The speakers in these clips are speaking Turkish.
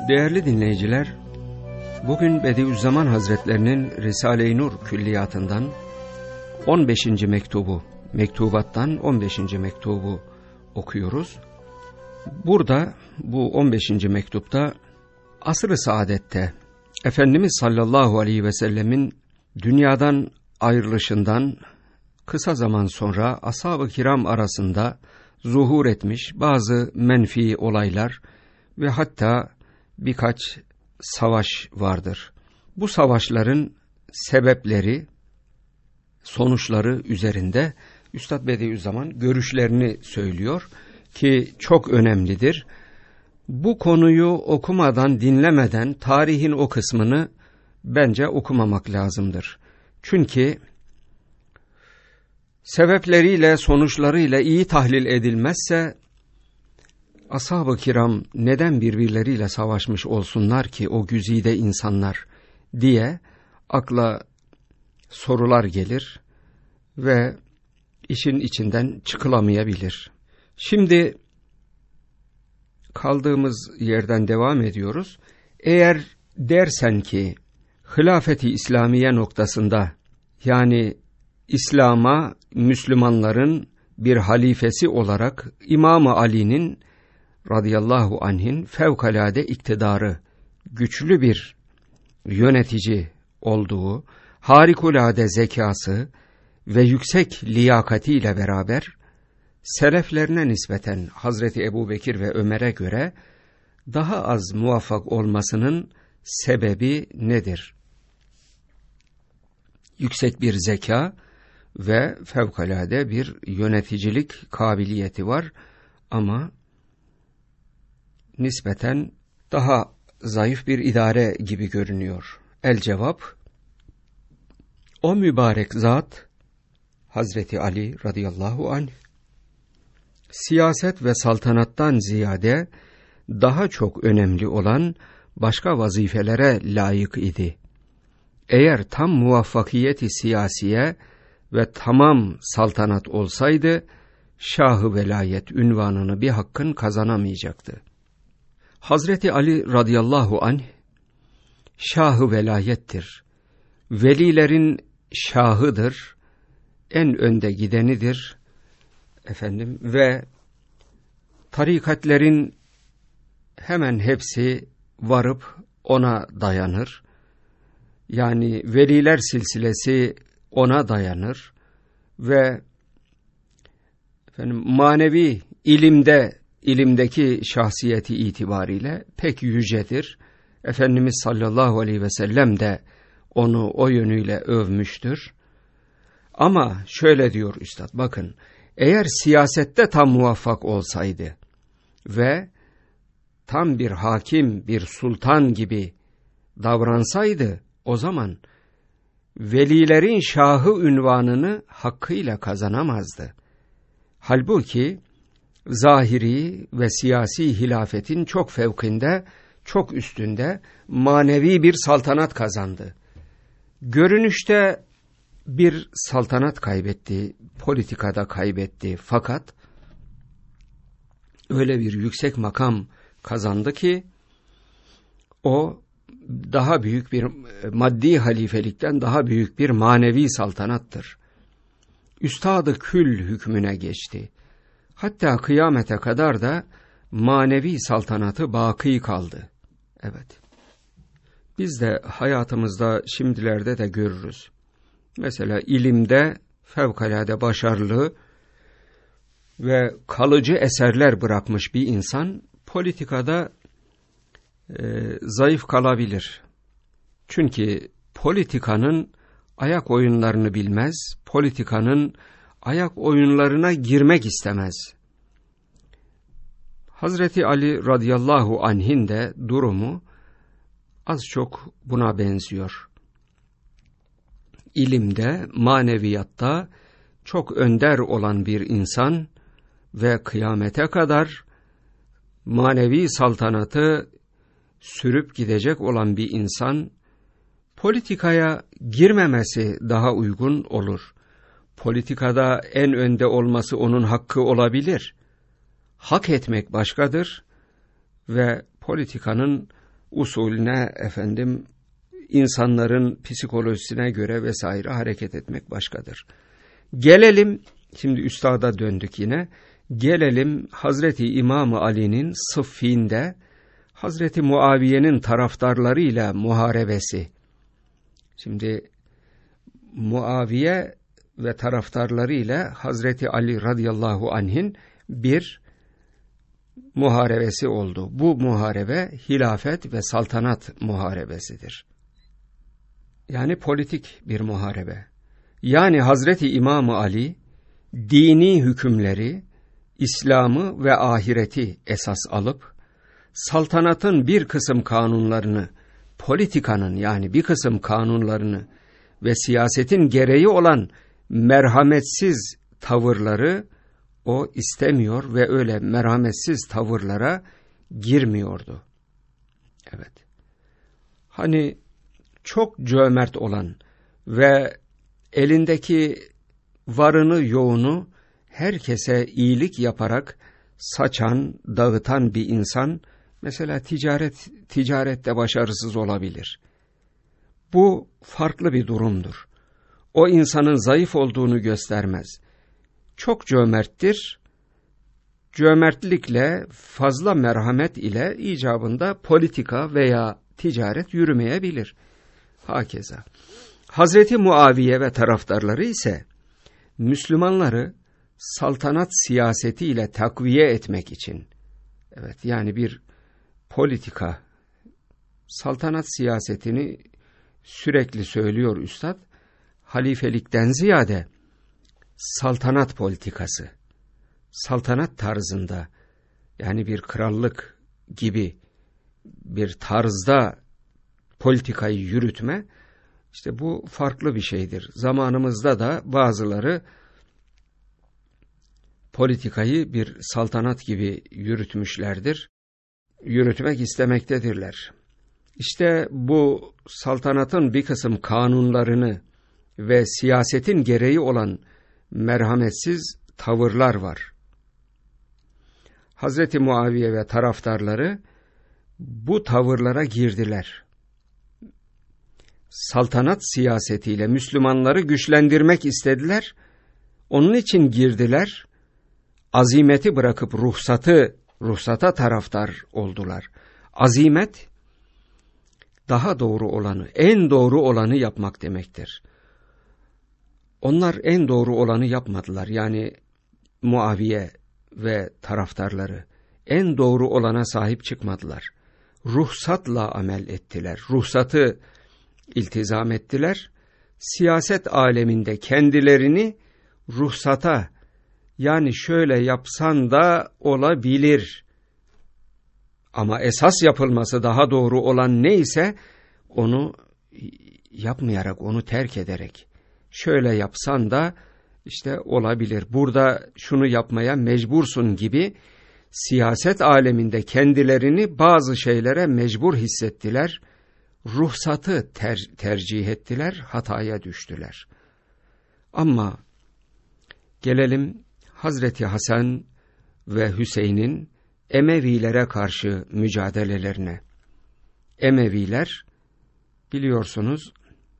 Değerli dinleyiciler, bugün Bediüzzaman Hazretlerinin Risale-i Nur külliyatından 15. mektubattan 15. mektubu okuyoruz. Burada bu 15. mektupta asr-ı saadette Efendimiz sallallahu aleyhi ve sellemin dünyadan ayrılışından kısa zaman sonra ashab-ı kiram arasında zuhur etmiş bazı menfi olaylar ve hatta birkaç savaş vardır. Bu savaşların sebepleri, sonuçları üzerinde Üstad Bediüzzaman görüşlerini söylüyor ki çok önemlidir. Bu konuyu okumadan, dinlemeden tarihin o kısmını bence okumamak lazımdır. Çünkü sebepleriyle, sonuçlarıyla iyi tahlil edilmezse ashab-ı kiram neden birbirleriyle savaşmış olsunlar ki o güzide insanlar diye akla sorular gelir ve işin içinden çıkılamayabilir. Şimdi kaldığımız yerden devam ediyoruz. Eğer dersen ki hilafeti İslamiye noktasında, yani İslam'a Müslümanların bir halifesi olarak İmam-ı Ali'nin radıyallahu anh'in fevkalade iktidarı, güçlü bir yönetici olduğu, harikulade zekası ve yüksek liyakatiyle beraber seleflerine nispeten Hazreti Ebubekir ve Ömer'e göre daha az muvaffak olmasının sebebi nedir? Yüksek bir zeka ve fevkalade bir yöneticilik kabiliyeti var ama nispeten daha zayıf bir idare gibi görünüyor. El cevap, o mübarek zat Hazreti Ali radıyallahu anh siyaset ve saltanattan ziyade daha çok önemli olan başka vazifelere layık idi. Eğer tam muvaffakiyeti siyasiye ve tamam saltanat olsaydı Şah-ı Velayet ünvanını bir hakkın kazanamayacaktı. Hazreti Ali radıyallahu anh Şah-ı Velayettir. Velilerin şahıdır, en önde gidenidir ve tarikatlerin hemen hepsi varıp ona dayanır. Yani veliler silsilesi ona dayanır ve manevi ilimdeki şahsiyeti itibariyle pek yücedir. Efendimiz sallallahu aleyhi ve sellem de onu o yönüyle övmüştür. Ama şöyle diyor üstad, bakın, eğer siyasette tam muvaffak olsaydı ve tam bir hakim, bir sultan gibi davransaydı, o zaman velilerin şahı ünvanını hakkıyla kazanamazdı. Halbuki zahiri ve siyasi hilafetin çok fevkinde, çok üstünde manevi bir saltanat kazandı. Görünüşte bir saltanat kaybetti, politikada kaybetti, fakat öyle bir yüksek makam kazandı ki o daha büyük bir maddi halifelikten daha büyük bir manevi saltanattır. Üstad-ı kül hükmüne geçti. Hatta kıyamete kadar da manevi saltanatı baki kaldı. Evet. Biz de hayatımızda şimdilerde de görürüz. Mesela ilimde fevkalade başarılı ve kalıcı eserler bırakmış bir insan politikada zayıf kalabilir. Çünkü politikanın ayak oyunlarını bilmez, politikanın ayak oyunlarına girmek istemez. Hazreti Ali radıyallahu anh'in de durumu az çok buna benziyor. İlimde, maneviyatta çok önder olan bir insan ve kıyamete kadar manevi saltanatı sürüp gidecek olan bir insan, politikaya girmemesi daha uygun olur. Politikada en önde olması onun hakkı olabilir. Hak etmek başkadır ve politikanın usulüne, insanların psikolojisine göre vesaire hareket etmek başkadır. Gelelim, şimdi üstada döndük yine, gelelim Hazreti İmam Ali'nin Sıffin'de Hazreti Muaviye'nin taraftarlarıyla muharebesi. Şimdi Muaviye ve taraftarlarıyla Hazreti Ali radıyallahu anh'in bir muharebesi oldu. Bu muharebe hilafet ve saltanat muharebesidir. Yani politik bir muharebe. Yani Hazreti İmam Ali dini hükümleri, İslam'ı ve ahireti esas alıp saltanatın bir kısım kanunlarını, politikanın yani bir kısım kanunlarını ve siyasetin gereği olan merhametsiz tavırları o istemiyor ve öyle merhametsiz tavırlara girmiyordu. Evet. Hani çok cömert olan ve elindeki varını yoğunu herkese iyilik yaparak saçan, dağıtan bir insan mesela ticarette başarısız olabilir. Bu farklı bir durumdur. O insanın zayıf olduğunu göstermez. Çok cömerttir. Cömertlikle, fazla merhamet ile icabında politika veya ticaret yürümeyebilir. Hakeza. Hazreti Muaviye ve taraftarları ise Müslümanları saltanat siyasetiyle takviye etmek için, evet yani bir politika, saltanat siyasetini sürekli söylüyor üstad, halifelikten ziyade saltanat politikası, saltanat tarzında yani bir krallık gibi bir tarzda politikayı yürütme, işte bu farklı bir şeydir. Zamanımızda da bazıları politikayı bir saltanat gibi yürütmüşlerdir, yürütmek istemektedirler. İşte bu saltanatın bir kısım kanunlarını ve siyasetin gereği olan merhametsiz tavırlar var. Hazreti Muaviye ve taraftarları bu tavırlara girdiler. Saltanat siyasetiyle Müslümanları güçlendirmek istediler. Onun için girdiler. Azimeti bırakıp ruhsata taraftar oldular. Azimet, daha doğru olanı, en doğru olanı yapmak demektir. Onlar en doğru olanı yapmadılar. Yani Muaviye ve taraftarları en doğru olana sahip çıkmadılar. Ruhsatla amel ettiler. Ruhsatı iltizam ettiler. Siyaset aleminde kendilerini ruhsata, yani şöyle yapsan da olabilir ama esas yapılması daha doğru olan neyse onu yapmayarak, onu terk ederek, şöyle yapsan da işte olabilir, burada şunu yapmaya mecbursun gibi siyaset aleminde kendilerini bazı şeylere mecbur hissettiler, ruhsatı tercih ettiler, hataya düştüler. Ama gelelim Hazreti Hasan ve Hüseyin'in Emevilere karşı mücadelelerine. Emeviler, biliyorsunuz,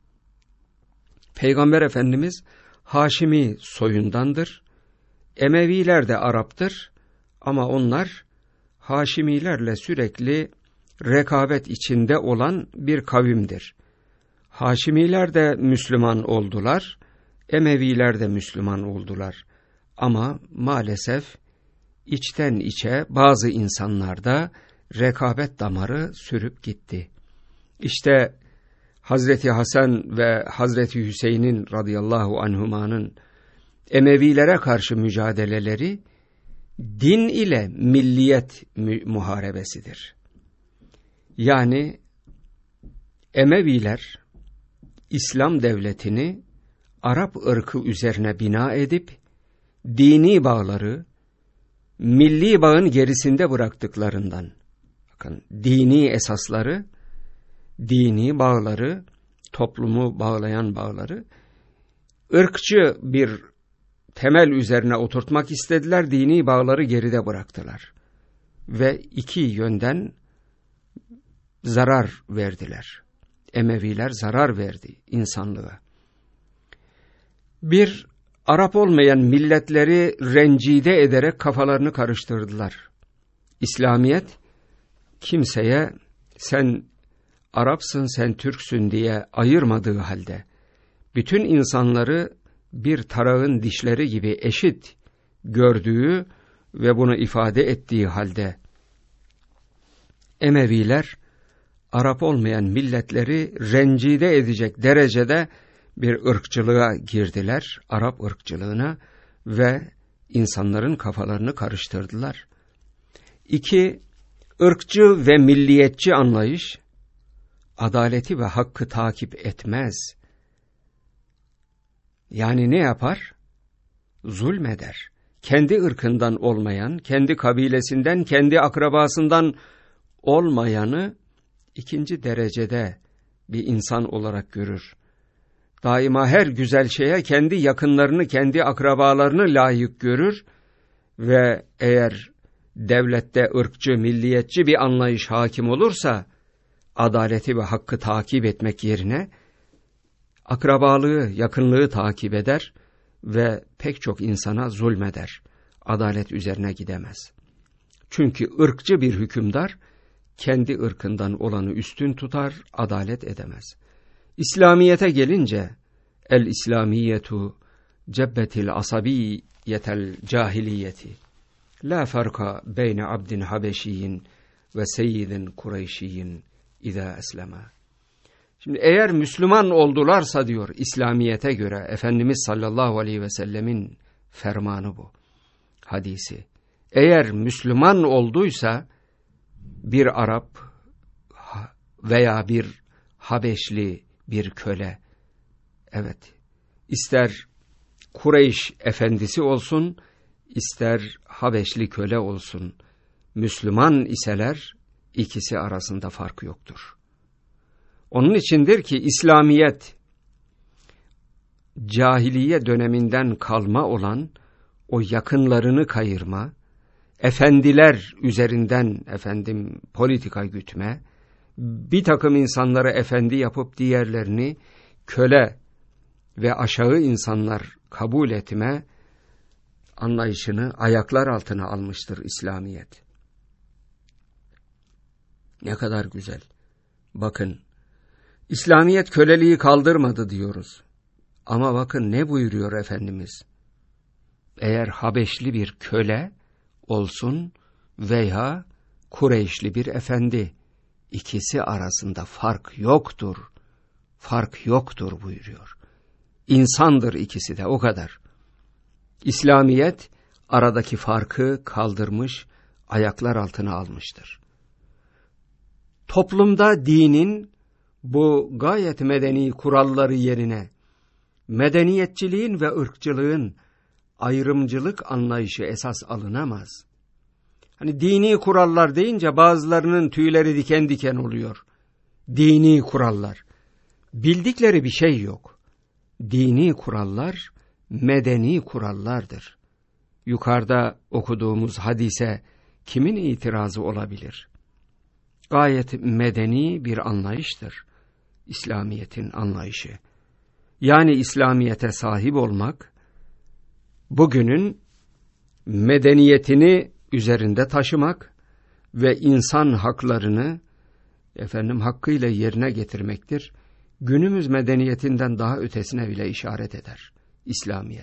Peygamber Efendimiz Haşimi soyundandır. Emeviler de Arap'tır ama onlar Haşimilerle sürekli rekabet içinde olan bir kavimdir. Haşimiler de Müslüman oldular, Emeviler de Müslüman oldular. Ama maalesef içten içe bazı insanlarda rekabet damarı sürüp gitti. İşte Hazreti Hasan ve Hazreti Hüseyin'in radıyallahu anhumanın Emevilere karşı mücadeleleri din ile milliyet muharebesidir. Yani Emeviler İslam devletini Arap ırkı üzerine bina edip dini bağları milli bağın gerisinde bıraktıklarından, bakın dini esasları, dini bağları, toplumu bağlayan bağları ırkçı bir temel üzerine oturtmak istediler, dini bağları geride bıraktılar. Ve iki yönden zarar verdiler. Emeviler zarar verdi insanlığa. Bir Arap olmayan milletleri rencide ederek kafalarını karıştırdılar. İslamiyet kimseye sen Arapsın, sen Türksün diye ayırmadığı halde bütün insanları bir tarağın dişleri gibi eşit gördüğü ve bunu ifade ettiği halde Emeviler Arap olmayan milletleri rencide edecek derecede bir ırkçılığa girdiler, Arap ırkçılığına, ve insanların kafalarını karıştırdılar. 2. Irkçı ve milliyetçi anlayış adaleti ve hakkı takip etmez. Yani ne yapar? Zulmeder. Kendi ırkından olmayan, kendi kabilesinden, kendi akrabasından olmayanı ikinci derecede bir insan olarak görür. Daima her güzel şeye kendi yakınlarını, kendi akrabalarını layık görür ve eğer devlette ırkçı, milliyetçi bir anlayış hakim olursa, adaleti ve hakkı takip etmek yerine akrabalığı, yakınlığı takip eder ve pek çok insana zulmeder. Adalet üzerine gidemez. Çünkü ırkçı bir hükümdar kendi ırkından olanı üstün tutar, adalet edemez. İslamiyete gelince el-İslamiyetu cebbetil asabiyyetel cahiliyeti la farka beyne abdin habeşiyin ve seyyidin Kureyşiyin İza esleme. Şimdi eğer Müslüman oldularsa diyor İslamiyete göre, Efendimiz sallallahu aleyhi ve sellemin fermanı bu, hadisi. Eğer Müslüman olduysa bir Arap veya bir Habeşli bir köle, evet, ister Kureyş efendisi olsun, ister Habeşli köle olsun, Müslüman iseler ikisi arasında fark yoktur. Onun içindir ki İslamiyet cahiliye döneminden kalma olan o yakınlarını kayırma, efendiler üzerinden politika gütme, bir takım insanları efendi yapıp diğerlerini köle ve aşağı insanlar kabul etme anlayışını ayaklar altına almıştır İslamiyet. Ne kadar güzel. Bakın, İslamiyet köleliği kaldırmadı diyoruz. Ama bakın ne buyuruyor Efendimiz? Eğer Habeşli bir köle olsun veya Kureyşli bir efendi, ikisi arasında fark yoktur. Fark yoktur buyuruyor. İnsandır ikisi de, o kadar. İslamiyet aradaki farkı kaldırmış, ayaklar altına almıştır. Toplumda dinin bu gayet medeni kuralları yerine medeniyetçiliğin ve ırkçılığın ayrımcılık anlayışı esas alınamaz. Hani dini kurallar deyince bazılarının tüyleri diken diken oluyor. Dini kurallar. Bildikleri bir şey yok. Dini kurallar medeni kurallardır. Yukarıda okuduğumuz hadise kimin itirazı olabilir? Gayet medeni bir anlayıştır İslamiyet'in anlayışı. Yani İslamiyet'e sahip olmak, bugünün medeniyetini üzerinde taşımak ve insan haklarını hakkıyla yerine getirmektir. Günümüz medeniyetinden daha ötesine bile işaret eder İslamiyet.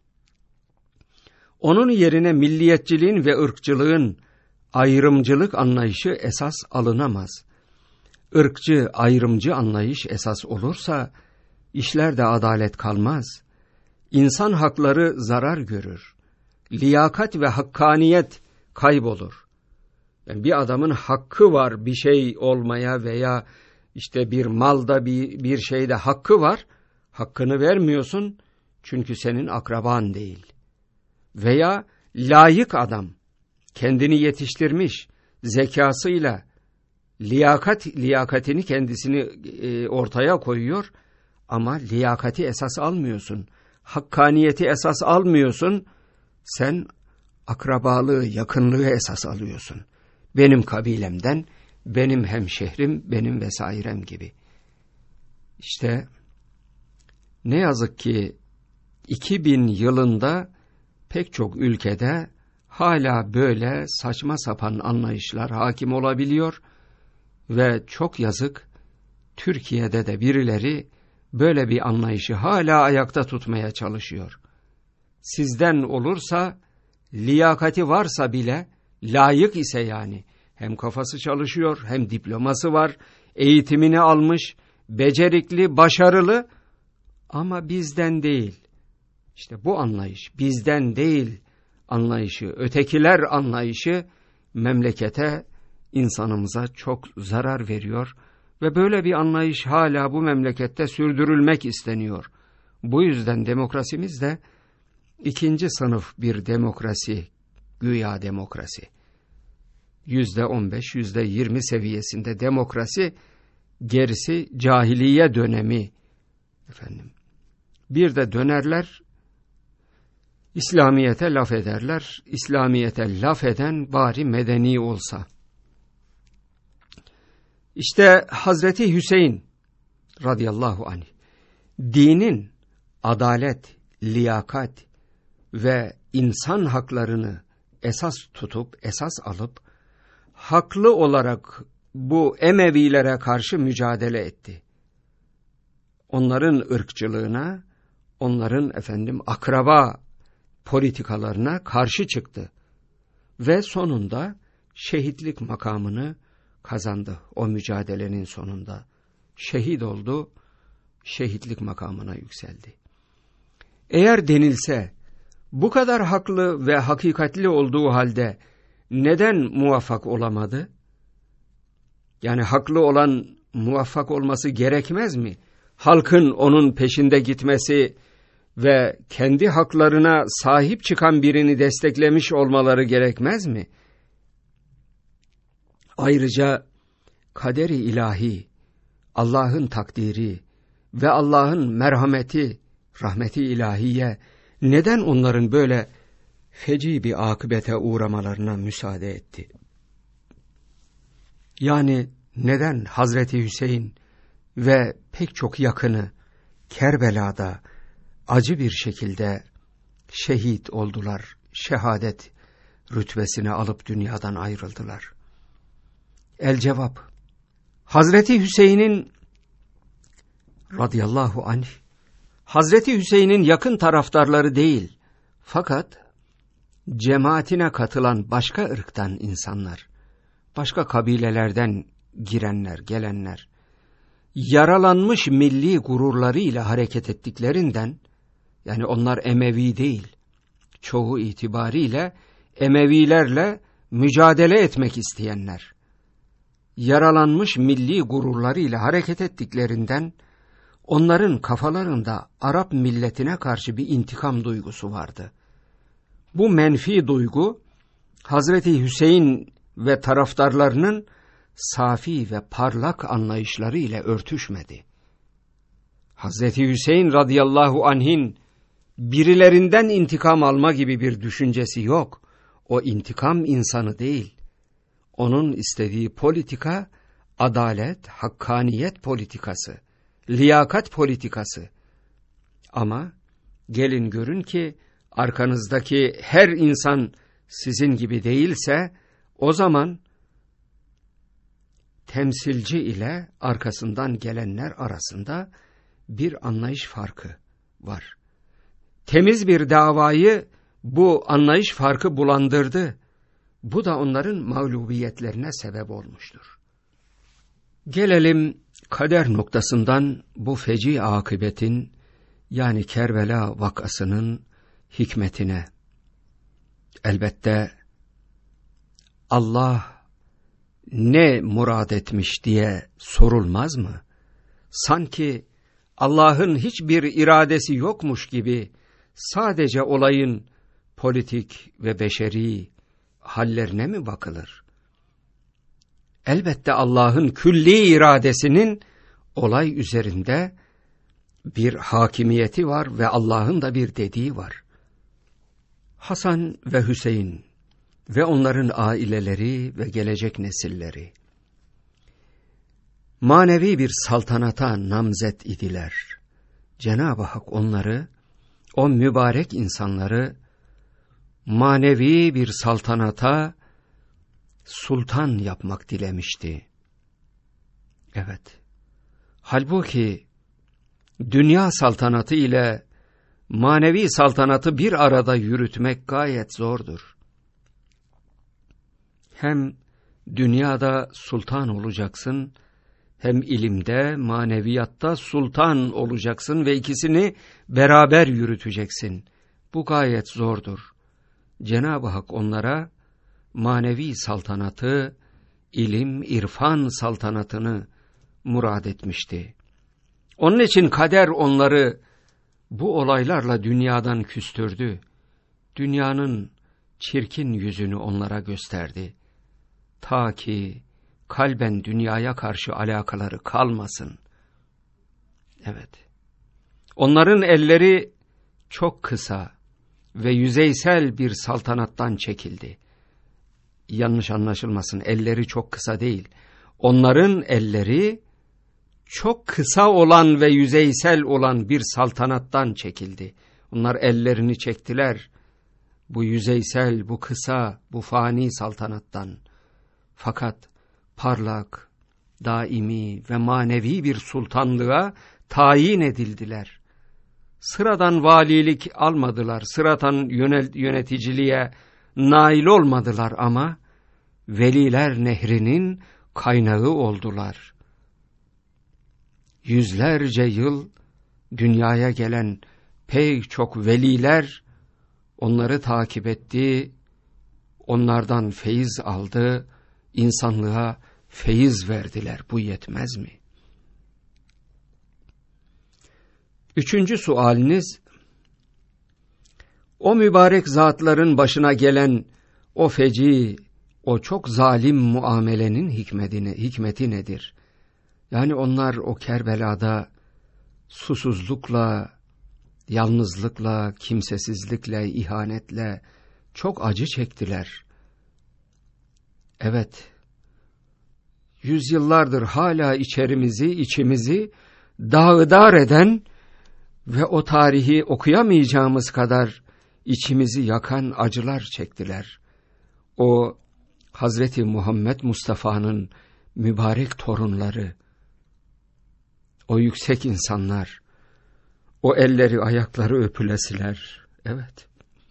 Onun yerine milliyetçiliğin ve ırkçılığın ayrımcılık anlayışı esas alınamaz. Irkçı, ayrımcı anlayış esas olursa işlerde adalet kalmaz. İnsan hakları zarar görür. Liyakat ve hakkaniyet kaybolur. Yani bir adamın hakkı var bir şey olmaya veya işte bir malda bir şeyde hakkı var. Hakkını vermiyorsun çünkü senin akraban değil. Veya layık adam kendini yetiştirmiş zekasıyla liyakatini kendisini ortaya koyuyor ama liyakati esas almıyorsun. Hakkaniyeti esas almıyorsun. Sen akrabalığı, yakınlığı esas alıyorsun. Benim kabilemden, benim hemşehrim, benim vesairem gibi. İşte ne yazık ki 2000 yılında pek çok ülkede hala böyle saçma sapan anlayışlar hakim olabiliyor ve çok yazık, Türkiye'de de birileri böyle bir anlayışı hala ayakta tutmaya çalışıyor. Sizden olursa, liyakati varsa bile, layık ise yani, hem kafası çalışıyor, hem diploması var, eğitimini almış, becerikli, başarılı, ama bizden değil. İşte bu anlayış, bizden değil anlayışı, ötekiler anlayışı memlekete, insanımıza çok zarar veriyor ve böyle bir anlayış hala bu memlekette sürdürülmek isteniyor. Bu yüzden demokrasimiz de ikinci sınıf bir demokrasi, güya demokrasi. %15, %20 seviyesinde demokrasi, gerisi cahiliye dönemi. Efendim, bir de dönerler, İslamiyet'e laf ederler. İslamiyet'e laf eden bari medeni olsa. İşte Hazreti Hüseyin radıyallahu anh, dinin adalet, liyakat ve insan haklarını esas tutup, esas alıp, haklı olarak bu Emevilere karşı mücadele etti. Onların ırkçılığına, onların akraba politikalarına karşı çıktı. Ve sonunda şehitlik makamını kazandı o mücadelenin sonunda. Şehit oldu, şehitlik makamına yükseldi. Eğer denilse, bu kadar haklı ve hakikatli olduğu halde neden muvaffak olamadı? Yani haklı olan muvaffak olması gerekmez mi? Halkın onun peşinde gitmesi ve kendi haklarına sahip çıkan birini desteklemiş olmaları gerekmez mi? Ayrıca kader-i ilahi, Allah'ın takdiri ve Allah'ın merhameti, rahmeti ilahiye neden onların böyle feci bir akıbete uğramalarına müsaade etti? Yani neden Hazreti Hüseyin ve pek çok yakını Kerbela'da acı bir şekilde şehit oldular, şehadet rütbesini alıp dünyadan ayrıldılar? El cevap, Hazreti Hüseyin'in radıyallahu anh, Hazreti Hüseyin'in yakın taraftarları değil, fakat cemaatine katılan başka ırktan insanlar, başka kabilelerden girenler, gelenler, yaralanmış milli gururlarıyla hareket ettiklerinden, yani onlar Emevi değil, çoğu itibariyle Emevilerle mücadele etmek isteyenler, yaralanmış milli gururlarıyla hareket ettiklerinden, onların kafalarında Arap milletine karşı bir intikam duygusu vardı. Bu menfi duygu, Hazreti Hüseyin ve taraftarlarının safi ve parlak anlayışları ile örtüşmedi. Hazreti Hüseyin radıyallahu anh'in birilerinden intikam alma gibi bir düşüncesi yok. O intikam insanı değil. Onun istediği politika, adalet, hakkaniyet politikası, liyakat politikası. Ama gelin görün ki arkanızdaki her insan sizin gibi değilse, o zaman temsilci ile arkasından gelenler arasında bir anlayış farkı var. Temiz bir davayı bu anlayış farkı bulandırdı. Bu da onların mağlubiyetlerine sebep olmuştur. Gelelim kader noktasından bu feci akıbetin, yani Kerbela vakasının hikmetine. Elbette Allah ne murad etmiş diye sorulmaz mı? Sanki Allah'ın hiçbir iradesi yokmuş gibi sadece olayın politik ve beşeri hallerine mi bakılır? Elbette Allah'ın külli iradesinin olay üzerinde bir hakimiyeti var ve Allah'ın da bir dediği var. Hasan ve Hüseyin ve onların aileleri ve gelecek nesilleri, manevi bir saltanata namzet idiler. Cenab-ı Hak onları, o mübarek insanları manevi bir saltanata sultan yapmak dilemişti. Evet. Halbuki dünya saltanatı ile manevi saltanatı bir arada yürütmek gayet zordur. Hem dünyada sultan olacaksın, hem ilimde, maneviyatta sultan olacaksın ve ikisini beraber yürüteceksin. Bu gayet zordur. Cenab-ı Hak onlara manevi saltanatı, ilim, irfan saltanatını murad etmişti. Onun için kader onları bu olaylarla dünyadan küstürdü. Dünyanın çirkin yüzünü onlara gösterdi. Ta ki kalben dünyaya karşı alakaları kalmasın. Evet. Onların elleri çok kısa ve yüzeysel bir saltanattan çekildi. Yanlış anlaşılmasın, elleri çok kısa değil. Onların elleri çok kısa olan ve yüzeysel olan bir saltanattan çekildi. Onlar ellerini çektiler bu yüzeysel, bu kısa, bu fani saltanattan. Fakat parlak, daimi ve manevi bir sultanlığa tayin edildiler. Sıradan valilik almadılar, sıradan yöneticiliğe nail olmadılar ama veliler nehrinin kaynağı oldular. Yüzlerce yıl dünyaya gelen pek çok veliler onları takip etti, onlardan feyiz aldı, insanlığa feyiz verdiler. Bu yetmez mi? Üçüncü sualiniz, o mübarek zatların başına gelen o feci, o çok zalim muamelenin hikmeti nedir? Yani onlar o Kerbela'da susuzlukla, yalnızlıkla, kimsesizlikle, ihanetle çok acı çektiler. Evet, yüzyıllardır hala içimizi dağıdar eden ve o tarihi okuyamayacağımız kadar içimizi yakan acılar çektiler. O Hazreti Muhammed Mustafa'nın mübarek torunları, o yüksek insanlar, o elleri ayakları öpülesiler. Evet.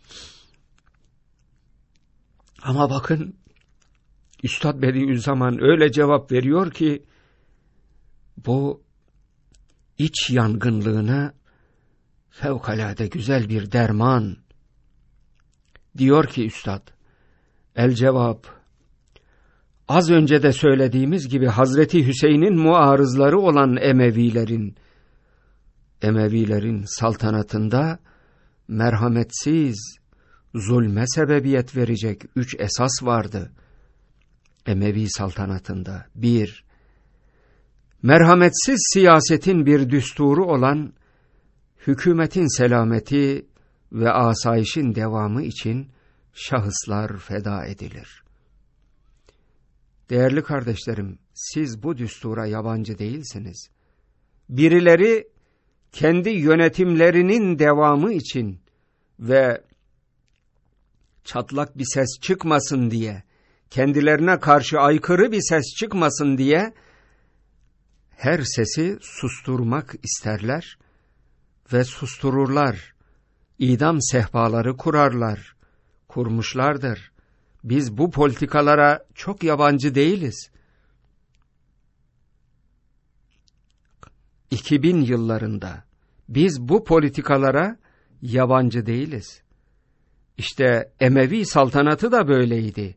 Ama bakın, Üstad Bediüzzaman öyle cevap veriyor ki, bu iç yangınlığına fevkalade güzel bir derman. Diyor ki Üstad, el cevap, az önce de söylediğimiz gibi Hazreti Hüseyin'in muarızları olan Emevilerin saltanatında merhametsiz, zulme sebebiyet verecek 3 esas vardı. Emevi saltanatında 1. Merhametsiz siyasetin bir düsturu olan hükümetin selameti ve asayişin devamı için şahıslar feda edilir. Değerli kardeşlerim, siz bu düstura yabancı değilsiniz. Birileri kendi yönetimlerinin devamı için ve çatlak bir ses çıkmasın diye, kendilerine karşı aykırı bir ses çıkmasın diye her sesi susturmak isterler ve sustururlar. İdam sehpaları kurarlar, kurmuşlardır. Biz bu politikalara çok yabancı değiliz. 2000 yıllarında biz bu politikalara yabancı değiliz. İşte Emevi saltanatı da böyleydi.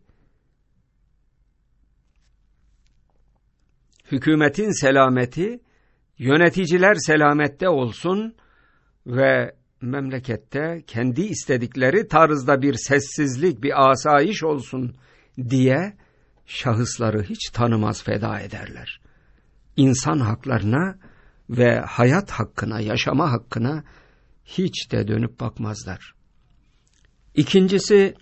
Hükümetin selameti, yöneticiler selamette olsun ve memlekette kendi istedikleri tarzda bir sessizlik, bir asayiş olsun diye şahısları hiç tanımaz feda ederler. İnsan haklarına ve hayat hakkına, yaşama hakkına hiç de dönüp bakmazlar. İkincisi,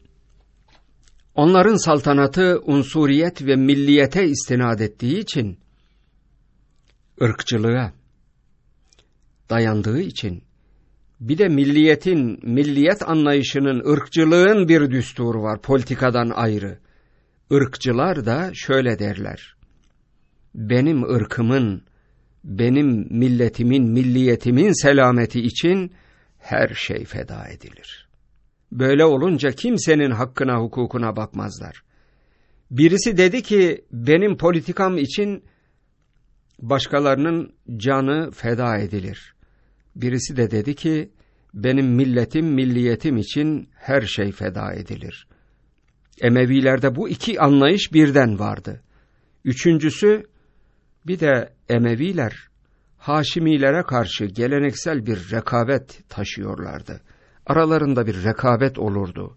onların saltanatı unsuriyet ve milliyete istinad ettiği için ırkçılığa dayandığı için, bir de milliyet anlayışının, ırkçılığın bir düsturu var, politikadan ayrı. Irkçılar da şöyle derler: benim ırkımın, benim milletimin, milliyetimin selameti için her şey feda edilir. Böyle olunca kimsenin hakkına, hukukuna bakmazlar. Birisi dedi ki, benim politikam için başkalarının canı feda edilir. Birisi de dedi ki, benim milletim, milliyetim için her şey feda edilir. Emevilerde bu iki anlayış birden vardı. Üçüncüsü, bir de Emeviler Haşimilere karşı geleneksel bir rekabet taşıyorlardı. Aralarında bir rekabet olurdu.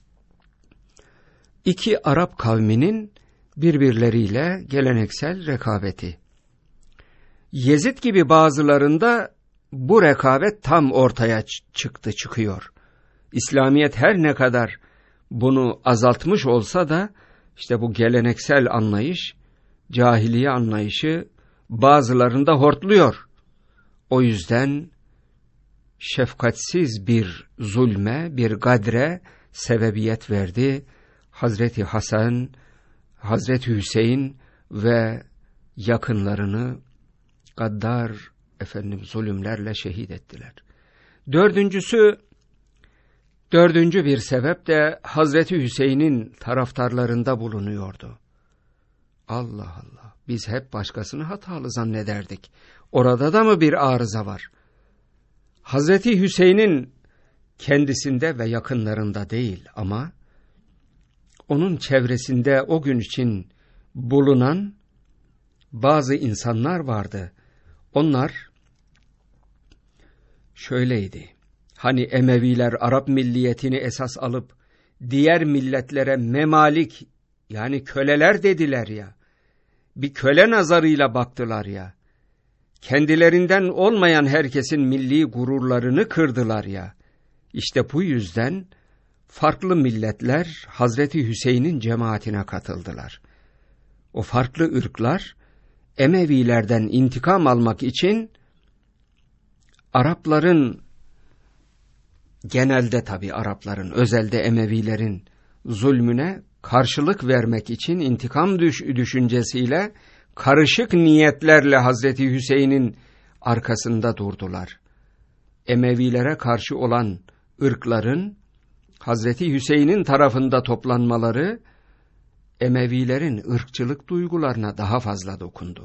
İki Arap kavminin birbirleriyle geleneksel rekabeti. Yezid gibi bazılarında bu rekabet tam ortaya çıkıyor. İslamiyet her ne kadar bunu azaltmış olsa da, işte bu geleneksel anlayış, cahiliye anlayışı bazılarında hortluyor. O yüzden şefkatsiz bir zulme, bir gadre sebebiyet verdi. Hazreti Hasan, Hazreti Hüseyin ve yakınlarını gaddar zulümlerle şehit ettiler. Dördüncü bir sebep de Hazreti Hüseyin'in taraftarlarında bulunuyordu. Allah Allah, biz hep başkasını hatalı zannederdik. Orada da mı bir arıza var? Hazreti Hüseyin'in kendisinde ve yakınlarında değil ama onun çevresinde o gün için bulunan bazı insanlar vardı. Onlar şöyleydi: hani Emeviler Arap milliyetini esas alıp diğer milletlere memalik, yani köleler dediler ya, bir köle nazarıyla baktılar ya, kendilerinden olmayan herkesin milli gururlarını kırdılar ya, işte bu yüzden farklı milletler Hazreti Hüseyin'in cemaatine katıldılar. O farklı ırklar Emevilerden intikam almak için Arapların, genelde tabi Arapların, özelde Emevilerin zulmüne karşılık vermek için intikam düşüncesiyle, karışık niyetlerle Hazreti Hüseyin'in arkasında durdular. Emevilere karşı olan ırkların Hazreti Hüseyin'in tarafında toplanmaları, Emevilerin ırkçılık duygularına daha fazla dokundu.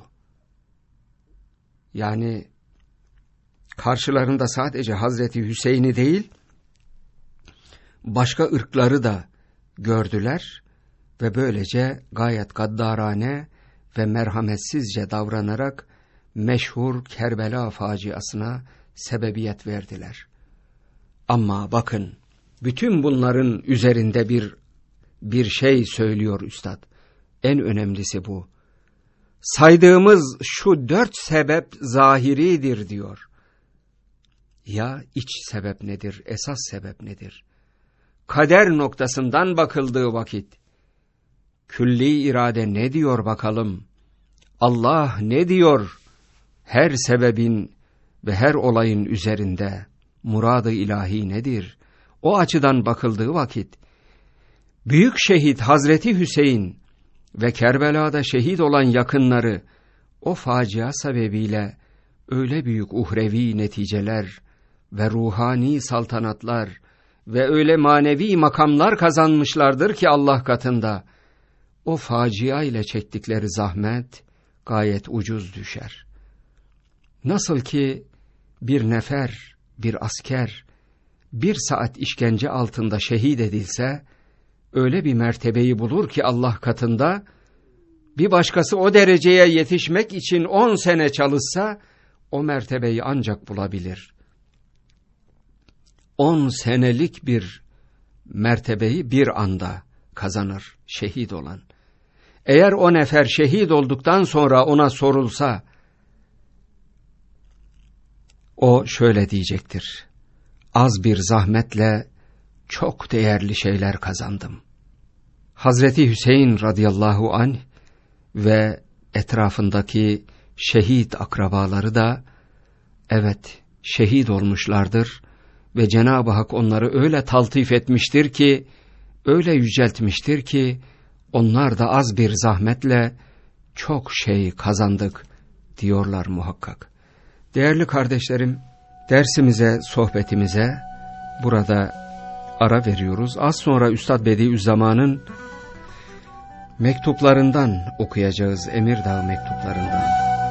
Yani karşılarında sadece Hazreti Hüseyin'i değil, başka ırkları da gördüler ve böylece gayet gaddarane ve merhametsizce davranarak meşhur Kerbela faciasına sebebiyet verdiler. Ama bakın, bütün bunların üzerinde bir şey söylüyor üstad. En önemlisi bu. Saydığımız şu 4 sebep zahiridir diyor. Ya iç sebep nedir? Esas sebep nedir? Kader noktasından bakıldığı vakit, külli irade ne diyor bakalım? Allah ne diyor? Her sebebin ve her olayın üzerinde murad-ı ilahi nedir? O açıdan bakıldığı vakit, büyük şehit Hazreti Hüseyin ve Kerbela'da şehit olan yakınları o facia sebebiyle öyle büyük uhrevi neticeler ve ruhani saltanatlar ve öyle manevi makamlar kazanmışlardır ki Allah katında, o facia ile çektikleri zahmet gayet ucuz düşer. Nasıl ki bir nefer, bir asker 1 saat işkence altında şehit edilse, öyle bir mertebeyi bulur ki Allah katında, bir başkası o dereceye yetişmek için 10 sene çalışsa, o mertebeyi ancak bulabilir. 10 senelik bir mertebeyi bir anda kazanır şehit olan. Eğer o nefer şehit olduktan sonra ona sorulsa, o şöyle diyecektir: az bir zahmetle çok değerli şeyler kazandım. Hazreti Hüseyin radıyallahu anh ve etrafındaki şehit akrabaları da evet şehit olmuşlardır ve Cenab-ı Hak onları öyle taltif etmiştir ki, öyle yüceltmiştir ki onlar da az bir zahmetle çok şey kazandık diyorlar muhakkak. Değerli kardeşlerim, dersimize, sohbetimize burada ara veriyoruz. Az sonra Üstad Bediüzzaman'ın mektuplarından okuyacağız, Emirdağ mektuplarından.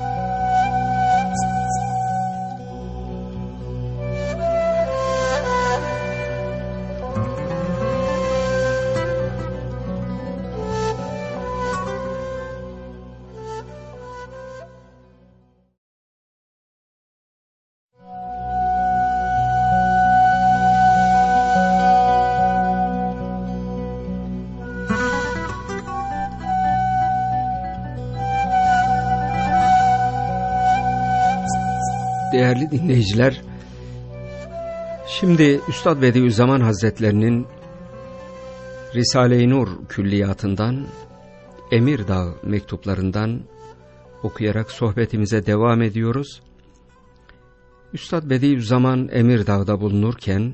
Değerli dinleyiciler, şimdi Üstad Bediüzzaman Hazretlerinin Risale-i Nur külliyatından, Emirdağ mektuplarından okuyarak sohbetimize devam ediyoruz. Üstad Bediüzzaman Emirdağ'da bulunurken,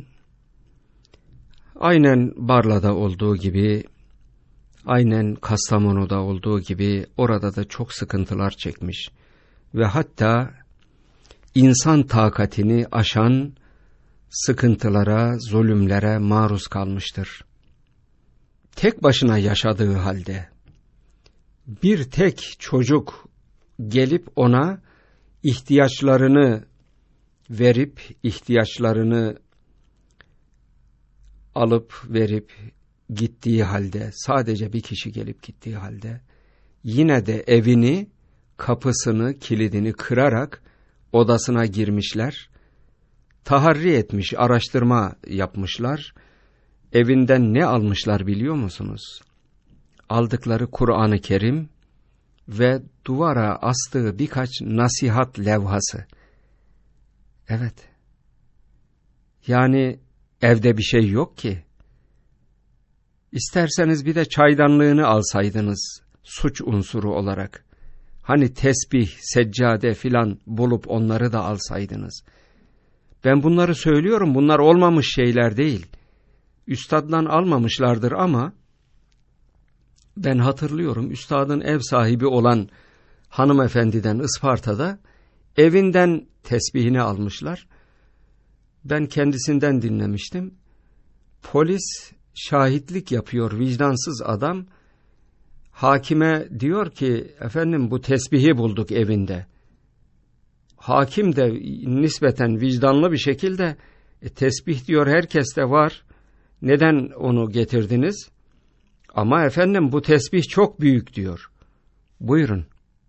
aynen Barla'da olduğu gibi, aynen Kastamonu'da olduğu gibi orada da çok sıkıntılar çekmiş ve hatta İnsan takatini aşan sıkıntılara, zulümlere maruz kalmıştır. Tek başına yaşadığı halde bir tek çocuk gelip ona ihtiyaçlarını verip, ihtiyaçlarını alıp verip gittiği halde, sadece bir kişi gelip gittiği halde, yine de evini, kapısını, kilidini kırarak odasına girmişler, taharri etmiş, araştırma yapmışlar. Evinden ne almışlar biliyor musunuz? Aldıkları Kur'an-ı Kerim ve duvara astığı birkaç nasihat levhası. Evet. Yani evde bir şey yok ki. İsterseniz bir de çaydanlığını alsaydınız suç unsuru olarak. Hani tesbih, seccade filan bulup onları da alsaydınız. Ben bunları söylüyorum, bunlar olmamış şeyler değil. Üstaddan almamışlardır ama ben hatırlıyorum, üstadın ev sahibi olan hanımefendiden Isparta'da evinden tesbihini almışlar. Ben kendisinden dinlemiştim. Polis şahitlik yapıyor, vicdansız adam. Hakime diyor ki, efendim bu tesbihi bulduk evinde. Hakim de nispeten vicdanlı bir şekilde, tesbih diyor herkeste var, neden onu getirdiniz? Ama efendim bu tesbih çok büyük diyor. Buyurun.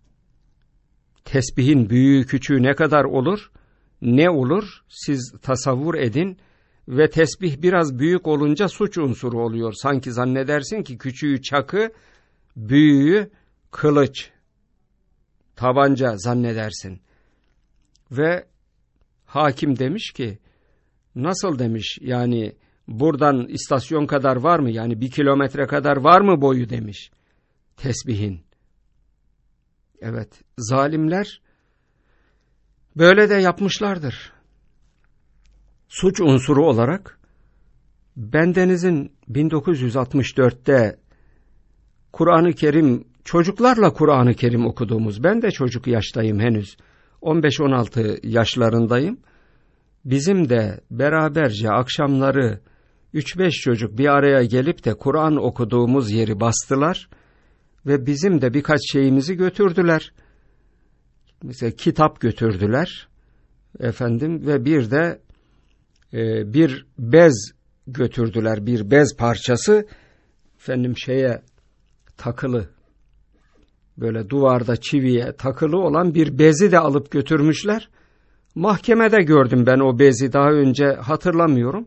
Tesbihin büyüğü küçüğü ne kadar olur? Ne olur? Siz tasavvur edin ve tesbih biraz büyük olunca suç unsuru oluyor. Sanki zannedersin ki küçüğü çakı, büyüğü kılıç, tabanca zannedersin. Ve hakim demiş ki, nasıl demiş, yani buradan istasyon kadar var mı, yani 1 kilometre kadar var mı boyu demiş tesbihin. Evet, zalimler böyle de yapmışlardır. Suç unsuru olarak bendenizin 1964'te Kur'an-ı Kerim, çocuklarla Kur'an-ı Kerim okuduğumuz, ben de çocuk yaştayım henüz, 15-16 yaşlarındayım. Bizim de beraberce akşamları 3-5 çocuk bir araya gelip de Kur'an okuduğumuz yeri bastılar ve bizim de birkaç şeyimizi götürdüler. Mesela kitap götürdüler efendim ve bir de bir bez götürdüler, bir bez parçası efendim şeye takılı, böyle duvarda çiviye takılı olan bir bezi de alıp götürmüşler. Mahkemede gördüm ben o bezi, daha önce hatırlamıyorum.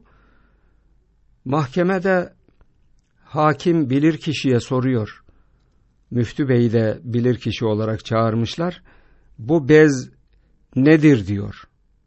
Mahkemede hakim bilirkişiye soruyor. Müftü Bey'i de bilirkişi olarak çağırmışlar. Bu bez nedir diyor.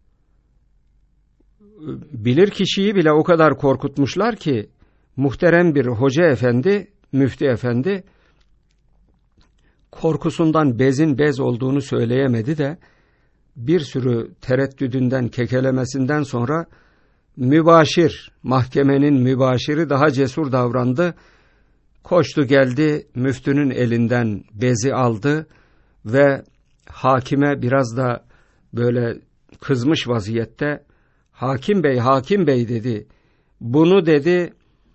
Bilirkişiyi bile o kadar korkutmuşlar ki muhterem bir hoca efendi, müftü efendi, korkusundan bezin bez olduğunu söyleyemedi de bir sürü tereddüdünden, kekelemesinden sonra mahkemenin mübaşiri daha cesur davrandı. Koştu geldi, müftünün elinden bezi aldı ve hakime biraz da böyle kızmış vaziyette, hakim bey dedi, bunu dedi,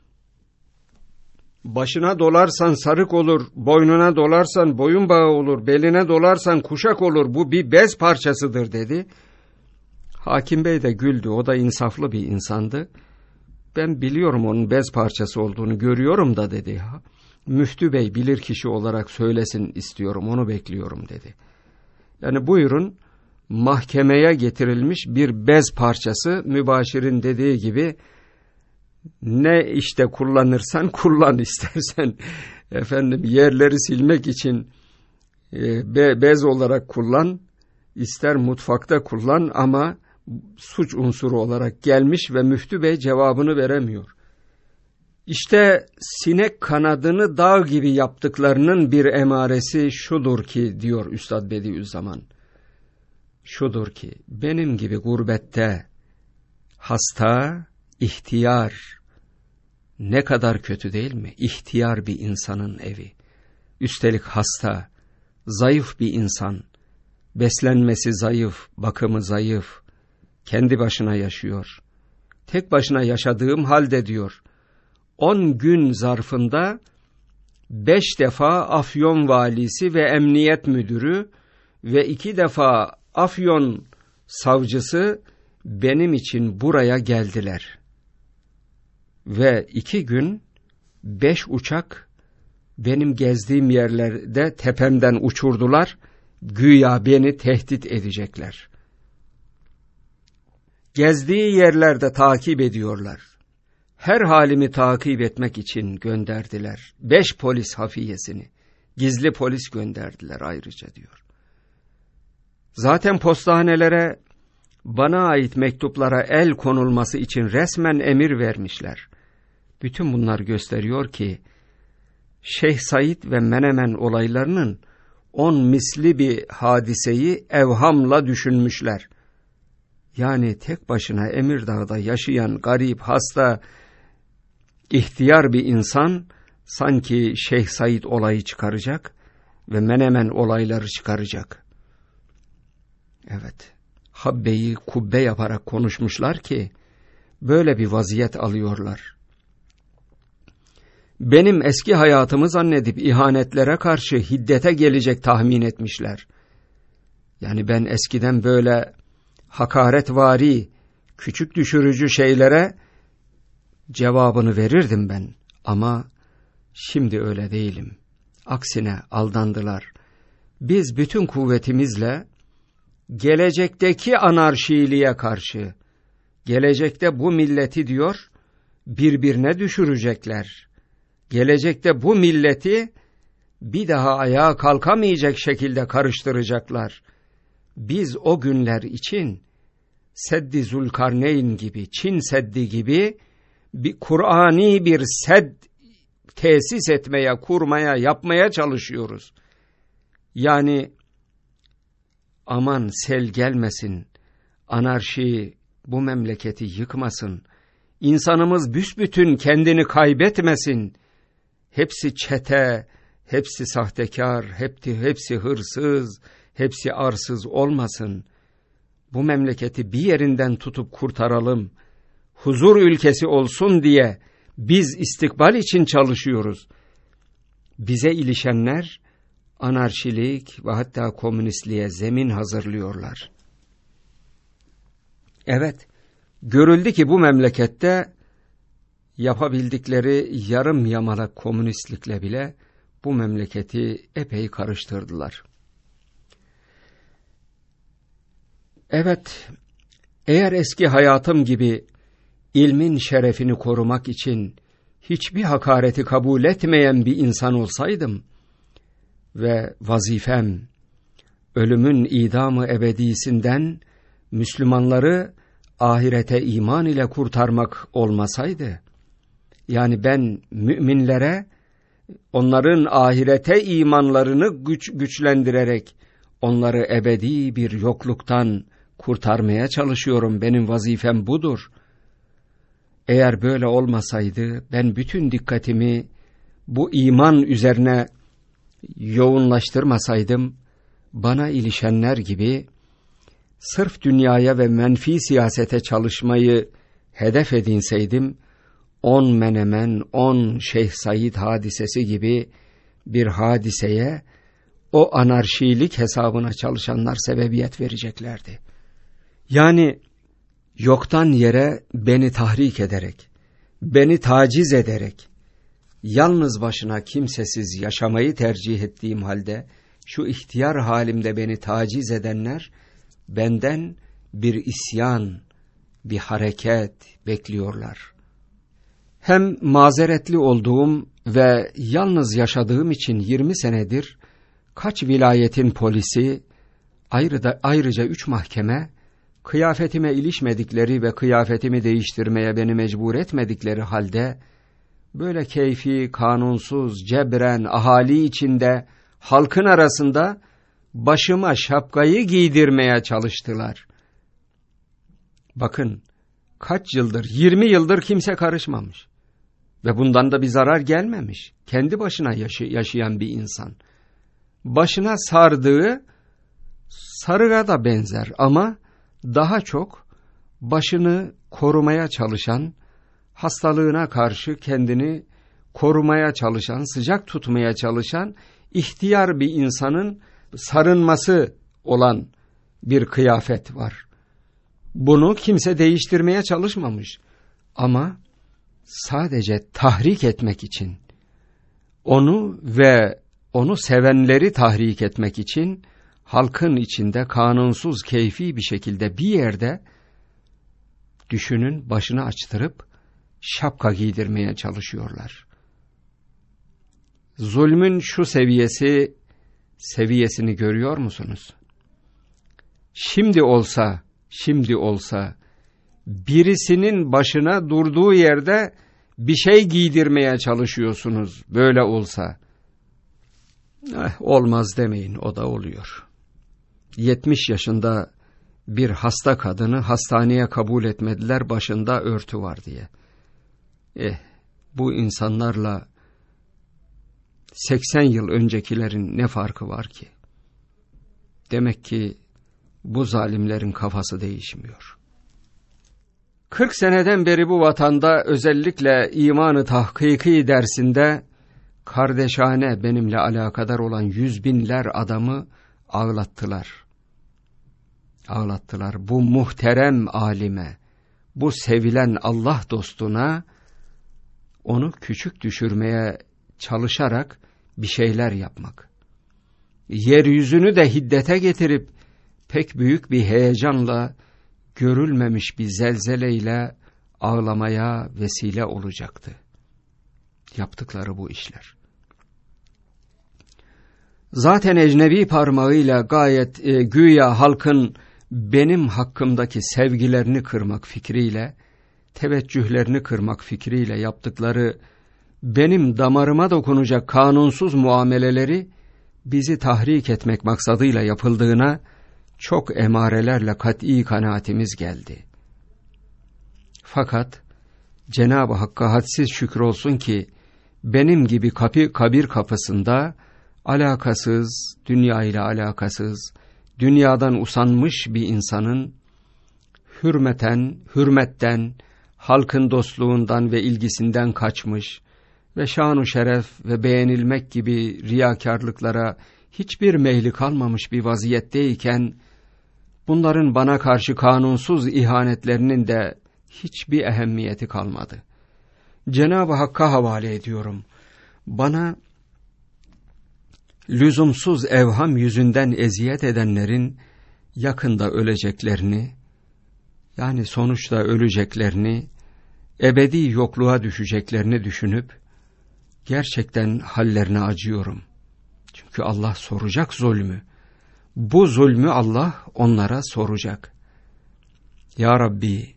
başına dolarsan sarık olur, boynuna dolarsan boyun bağı olur, beline dolarsan kuşak olur, bu bir bez parçasıdır dedi. Hakim bey de güldü, o da insaflı bir insandı. Ben biliyorum onun bez parçası olduğunu, görüyorum da dedi. Müftü bey bilir kişi olarak söylesin istiyorum, onu bekliyorum dedi. Yani buyurun, mahkemeye getirilmiş bir bez parçası, mübaşirin dediği gibi, ne işte kullanırsan kullan, istersen yerleri silmek için bez olarak kullan, ister mutfakta kullan, ama suç unsuru olarak gelmiş ve müftü bey cevabını veremiyor. İşte sinek kanadını dağ gibi yaptıklarının bir emaresi şudur ki, diyor Üstad Bediüzzaman, şudur ki benim gibi gurbette hasta, ihtiyar, ne kadar kötü değil mi? İhtiyar bir insanın evi. Üstelik hasta, zayıf bir insan, beslenmesi zayıf, bakımı zayıf, kendi başına yaşıyor. Tek başına yaşadığım halde diyor, 10 gün zarfında 5 defa Afyon valisi ve emniyet müdürü ve 2 defa Afyon savcısı benim için buraya geldiler. Ve 2 gün 5 uçak benim gezdiğim yerlerde tepemden uçurdular, güya beni tehdit edecekler. Gezdiği yerlerde takip ediyorlar. Her halimi takip etmek için gönderdiler. 5 polis hafiyesini, gizli polis gönderdiler ayrıca diyor. Zaten postahanelere bana ait mektuplara el konulması için resmen emir vermişler. Bütün bunlar gösteriyor ki Şeyh Said ve Menemen olaylarının 10 misli bir hadiseyi evhamla düşünmüşler. Yani tek başına Emirdağ'da yaşayan garip, hasta, ihtiyar bir insan sanki Şeyh Said olayı çıkaracak ve Menemen olayları çıkaracak. Evet, habbeyi kubbe yaparak konuşmuşlar ki böyle bir vaziyet alıyorlar. Benim eski hayatımı zannedip ihanetlere karşı hiddete gelecek tahmin etmişler. Yani ben eskiden böyle hakaretvari, küçük düşürücü şeylere cevabını verirdim ben. Ama şimdi öyle değilim. Aksine aldandılar. Biz bütün kuvvetimizle gelecekteki anarşiliğe karşı, gelecekte bu milleti diyor, birbirine düşürecekler. Gelecekte bu milleti bir daha ayağa kalkamayacak şekilde karıştıracaklar. Biz o günler için Seddi Zülkarneyn gibi, Çin Seddi gibi bir Kur'ani bir sed tesis etmeye, kurmaya, yapmaya çalışıyoruz. Yani aman sel gelmesin, anarşi bu memleketi yıkmasın, insanımız büsbütün kendini kaybetmesin, hepsi çete, hepsi sahtekar, hepsi hırsız, hepsi arsız olmasın. Bu memleketi bir yerinden tutup kurtaralım, huzur ülkesi olsun diye biz istikbal için çalışıyoruz. Bize ilişenler anarşilik ve hatta komünistliğe zemin hazırlıyorlar. Evet, görüldü ki bu memlekette yapabildikleri yarım yamalak komünistlikle bile bu memleketi epey karıştırdılar. Evet, eğer eski hayatım gibi ilmin şerefini korumak için hiçbir hakareti kabul etmeyen bir insan olsaydım ve vazifem ölümün idamı ebedisinden Müslümanları ahirete iman ile kurtarmak olmasaydı, yani ben müminlere onların ahirete imanlarını güçlendirerek onları ebedi bir yokluktan kurtarmaya çalışıyorum. Benim vazifem budur. Eğer böyle olmasaydı ben bütün dikkatimi bu iman üzerine yoğunlaştırmasaydım, bana ilişenler gibi sırf dünyaya ve menfi siyasete çalışmayı hedef edinseydim, 10 Menemen, 10 Şeyh Said hadisesi gibi bir hadiseye o anarşilik hesabına çalışanlar sebebiyet vereceklerdi. Yani yoktan yere beni tahrik ederek, beni taciz ederek, yalnız başına kimsesiz yaşamayı tercih ettiğim halde, şu ihtiyar halimde beni taciz edenler, benden bir isyan, bir hareket bekliyorlar. Hem mazeretli olduğum ve yalnız yaşadığım için 20 senedir kaç vilayetin polisi, ayrıca 3 mahkeme, kıyafetime ilişmedikleri ve kıyafetimi değiştirmeye beni mecbur etmedikleri halde, böyle keyfi, kanunsuz, cebren, ahali içinde, halkın arasında başıma şapkayı giydirmeye çalıştılar. Bakın, kaç yıldır, 20 yıldır kimse karışmamış. Ve bundan da bir zarar gelmemiş. Kendi başına yaşayan bir insan. Başına sardığı sarığa da benzer ama daha çok başını korumaya çalışan, hastalığına karşı kendini korumaya çalışan, sıcak tutmaya çalışan, ihtiyar bir insanın sarınması olan bir kıyafet var. Bunu kimse değiştirmeye çalışmamış. Ama sadece tahrik etmek için, onu ve onu sevenleri tahrik etmek için, halkın içinde kanunsuz, keyfi bir şekilde bir yerde, düşünün, başını açtırıp şapka giydirmeye çalışıyorlar. Zulmün şu seviyesini görüyor musunuz? Şimdi olsa birisinin başına durduğu yerde bir şey giydirmeye çalışıyorsunuz. Böyle olsa. Olmaz demeyin, o da oluyor. 70 yaşında bir hasta kadını hastaneye kabul etmediler, başında örtü var diye. Bu insanlarla 80 yıl öncekilerin ne farkı var ki? Demek ki bu zalimlerin kafası değişmiyor. 40 seneden beri bu vatanda özellikle imanı tahkiki dersinde kardeşane benimle alakadar olan 100 binler adamı ağlattılar. Bu muhterem alime, bu sevilen Allah dostuna, onu küçük düşürmeye çalışarak bir şeyler yapmak. Yeryüzünü de hiddete getirip pek büyük bir heyecanla, görülmemiş bir zelzeleyle ağlamaya vesile olacaktı. Yaptıkları bu işler. Zaten ecnebi parmağıyla gayet güya halkın benim hakkımdaki sevgilerini kırmak fikriyle, teveccühlerini kırmak fikriyle yaptıkları benim damarıma dokunacak kanunsuz muameleleri bizi tahrik etmek maksadıyla yapıldığına çok emarelerle kat'i kanaatimiz geldi. Fakat Cenab-ı Hakk'a hadsiz şükür olsun ki benim gibi kabir kapısında alakasız, dünya ile alakasız, dünyadan usanmış bir insanın hürmetten, halkın dostluğundan ve ilgisinden kaçmış ve şan-ı şeref ve beğenilmek gibi riyakarlıklara hiçbir meyli kalmamış bir vaziyetteyken, bunların bana karşı kanunsuz ihanetlerinin de hiçbir ehemmiyeti kalmadı. Cenab-ı Hakk'a havale ediyorum. Bana lüzumsuz evham yüzünden eziyet edenlerin yakında öleceklerini, yani sonuçta öleceklerini, ebedi yokluğa düşeceklerini düşünüp gerçekten hallerine acıyorum. Çünkü Allah soracak zulmü. Bu zulmü Allah onlara soracak. Ya Rabbi,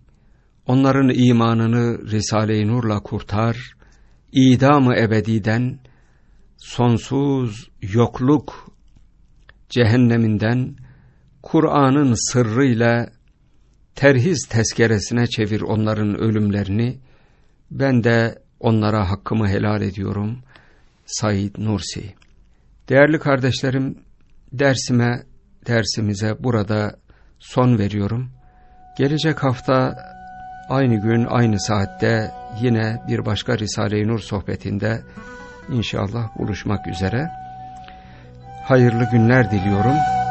onların imanını Risale-i Nur'la kurtar, idam-ı ebediden, sonsuz yokluk cehenneminden Kur'an'ın sırrıyla terhiz tezkeresine çevir onların ölümlerini. Ben de onlara hakkımı helal ediyorum. Said Nursi. Değerli kardeşlerim, dersimize burada son veriyorum. Gelecek hafta aynı gün aynı saatte yine bir başka Risale-i Nur sohbetinde inşallah buluşmak üzere. Hayırlı günler diliyorum.